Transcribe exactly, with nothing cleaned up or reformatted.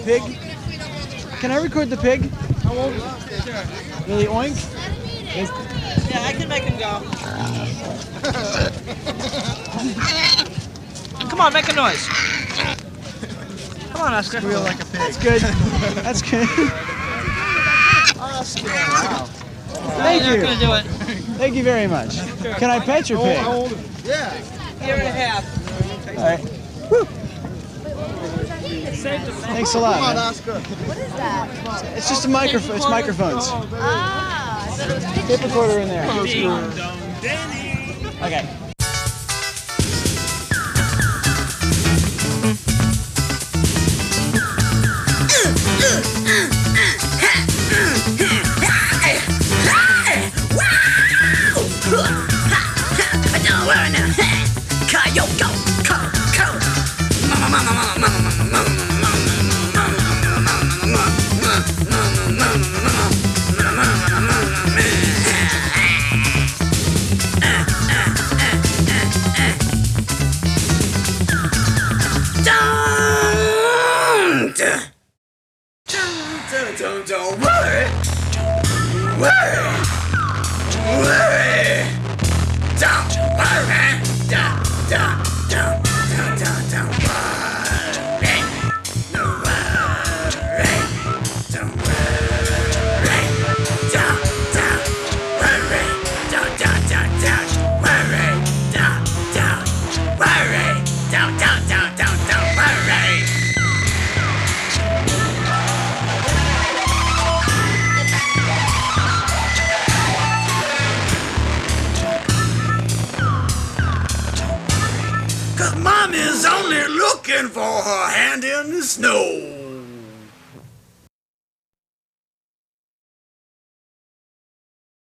pig? Can I record the pig? How old is he? Really oink? Is- Yeah, I can make him go. Come on, make a noise. Come on, Oscar. Squeal like a pig. That's good. That's good. Oscar, wow. Thank You're you. not gonna do it. Thank you very much. Can I pet your pig? How old is he? Yeah. Year and a half. All right. Woo. Thanks a lot. Come on, man. Oscar. What is that? It's just a microphone. It's microphones. Ah, I thought it was pictures. Tape recorder in there. Okay. Don't, don't worry, worry, worry. Don't worry, don't, don't, don't, don't, don't, don't worry. No worry, don't worry, don't, don't worry, don't, don't, don't, don't worry, don't, don't worry, don't, don't, don't, don't, don't worry. Cause Mommy's only looking for her hand in the snow.